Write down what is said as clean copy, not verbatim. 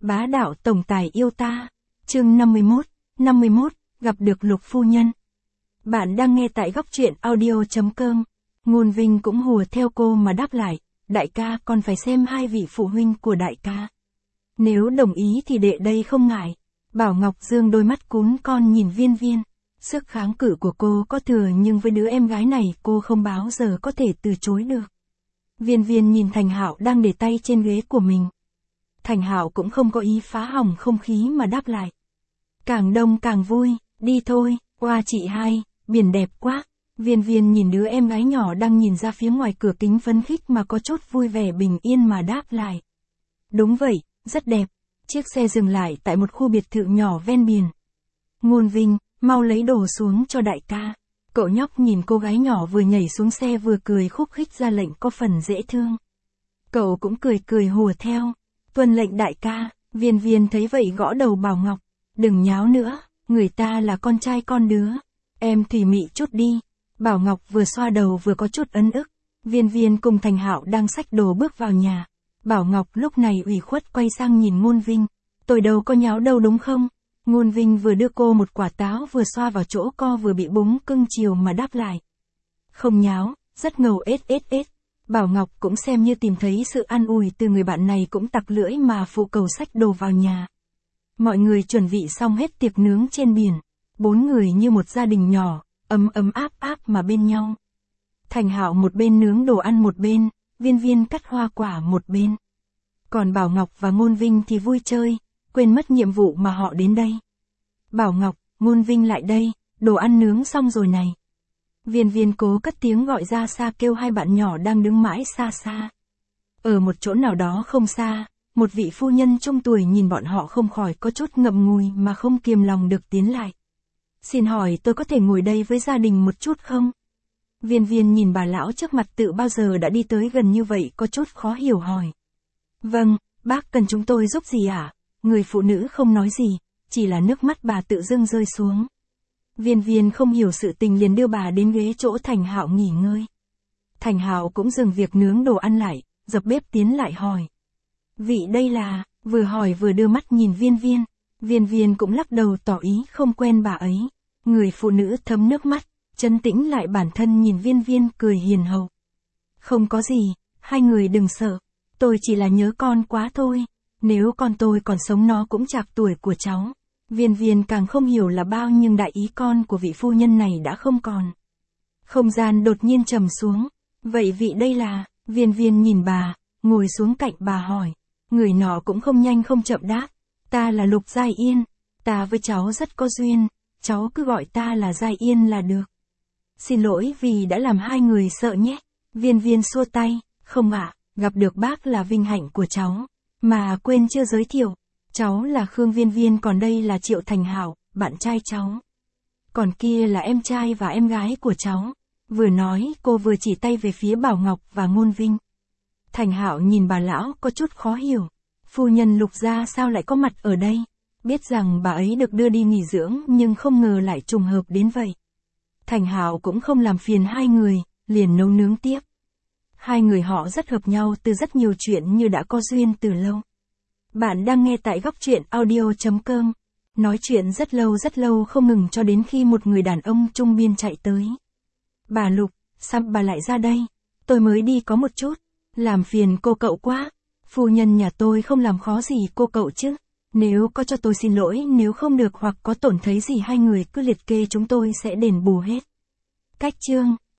Bá đạo tổng tài yêu ta. Chương 51, gặp được Lục phu nhân. Bạn đang nghe tại góc truyện audio.com. Ngôn Vinh cũng hùa theo cô mà đáp lại, đại ca còn phải xem hai vị phụ huynh của đại ca. Nếu đồng ý thì đệ đây không ngại. Bảo Ngọc dương đôi mắt cún con nhìn Viên Viên. Sức kháng cự của cô có thừa nhưng với đứa em gái này cô không bao giờ có thể từ chối được. Viên Viên nhìn Thành Hạo đang để tay trên ghế của mình. Thành Hạo cũng không có ý phá hỏng không khí mà đáp lại. Càng đông càng vui, đi thôi, qua chị hai, biển đẹp quá. Viên Viên nhìn đứa em gái nhỏ đang nhìn ra phía ngoài cửa kính phấn khích mà có chút vui vẻ bình yên mà đáp lại. Đúng vậy, rất đẹp. Chiếc xe dừng lại tại một khu biệt thự nhỏ ven biển. Ngôn Vinh, mau lấy đồ xuống cho đại ca. Cậu nhóc nhìn cô gái nhỏ vừa nhảy xuống xe vừa cười khúc khích ra lệnh có phần dễ thương. Cậu cũng cười hùa theo. Tuân lệnh đại ca. Viên Viên thấy vậy gõ đầu Bảo Ngọc. Đừng nháo nữa, người ta là con trai con đứa. Em thủy mị chút đi. Bảo Ngọc vừa xoa đầu vừa có chút ấn ức. Viên Viên cùng Thành Hạo đang xách đồ bước vào nhà. Bảo Ngọc lúc này ủy khuất quay sang nhìn Ngôn Vinh. Tôi đâu có nháo đâu đúng không? Ngôn Vinh vừa đưa cô một quả táo vừa xoa vào chỗ co vừa bị búng cưng chiều mà đáp lại. Không nháo, rất ngầu ết. Bảo Ngọc cũng xem như tìm thấy sự an ủi từ người bạn này cũng tặc lưỡi mà phụ cầu xách đồ vào nhà. Mọi người chuẩn bị xong hết tiệc nướng trên biển. 4 người như một gia đình nhỏ, ấm áp mà bên nhau. Thành Hạo một bên nướng đồ ăn một bên, Viên Viên cắt hoa quả một bên. Còn Bảo Ngọc và Ngôn Vinh thì vui chơi, quên mất nhiệm vụ mà họ đến đây. Bảo Ngọc, Ngôn Vinh lại đây, đồ ăn nướng xong rồi này. Viên Viên cố cất tiếng gọi ra xa kêu hai bạn nhỏ đang đứng mãi xa. Ở một chỗ nào đó không xa, một vị phu nhân trung tuổi nhìn bọn họ không khỏi có chút ngậm ngùi mà không kiềm lòng được tiến lại. Xin hỏi tôi có thể ngồi đây với gia đình một chút không? Viên Viên nhìn bà lão trước mặt tự bao giờ đã đi tới gần như vậy có chút khó hiểu hỏi. Vâng, bác cần chúng tôi giúp gì ạ? Người phụ nữ không nói gì, chỉ là nước mắt bà tự dưng rơi xuống. Viên Viên không hiểu sự tình liền đưa bà đến ghế chỗ Thành Hạo nghỉ ngơi. Thành Hạo cũng dừng việc nướng đồ ăn lại, dập bếp tiến lại hỏi. Vị đây là, vừa hỏi vừa đưa mắt nhìn Viên Viên. Viên Viên cũng lắc đầu tỏ ý không quen bà ấy. Người phụ nữ thấm nước mắt, trấn tĩnh lại bản thân nhìn Viên Viên cười hiền hậu. Không có gì, hai người đừng sợ, tôi chỉ là nhớ con quá thôi. Nếu con tôi còn sống nó cũng chạc tuổi của cháu. Viên Viên càng không hiểu là bao nhưng đại ý con của vị phu nhân này đã không còn. Không gian đột nhiên trầm xuống. Vậy vị đây là, Viên Viên nhìn bà, ngồi xuống cạnh bà hỏi. Người nọ cũng không nhanh không chậm đáp. Ta là Lục Giai Yên, ta với cháu rất có duyên, cháu cứ gọi ta là Giai Yên là được. Xin lỗi vì đã làm hai người sợ nhé. Viên Viên xua tay, không ạ, gặp được bác là vinh hạnh của cháu. Mà quên chưa giới thiệu, cháu là Khương Viên Viên còn đây là Triệu Thành Hạo, bạn trai cháu. Còn kia là em trai và em gái của cháu. Vừa nói cô vừa chỉ tay về phía Bảo Ngọc và Ngôn Vinh. Thành Hạo nhìn bà lão có chút khó hiểu. Phu nhân Lục gia sao lại có mặt ở đây? Biết rằng bà ấy được đưa đi nghỉ dưỡng nhưng không ngờ lại trùng hợp đến vậy. Thành Hạo cũng không làm phiền hai người, liền nấu nướng tiếp. Hai người họ rất hợp nhau từ rất nhiều chuyện như đã có duyên từ lâu. Bạn đang nghe tại góc truyện audio.com. Nói chuyện rất lâu không ngừng cho đến khi một người đàn ông trung niên chạy tới. Bà Lục, sao bà lại ra đây? Tôi mới đi có một chút. Làm phiền cô cậu quá. Phu nhân nhà tôi không làm khó gì cô cậu chứ. Nếu có cho tôi xin lỗi, nếu không được hoặc có tổn thấy gì hai người cứ liệt kê chúng tôi sẽ đền bù hết. Cách chương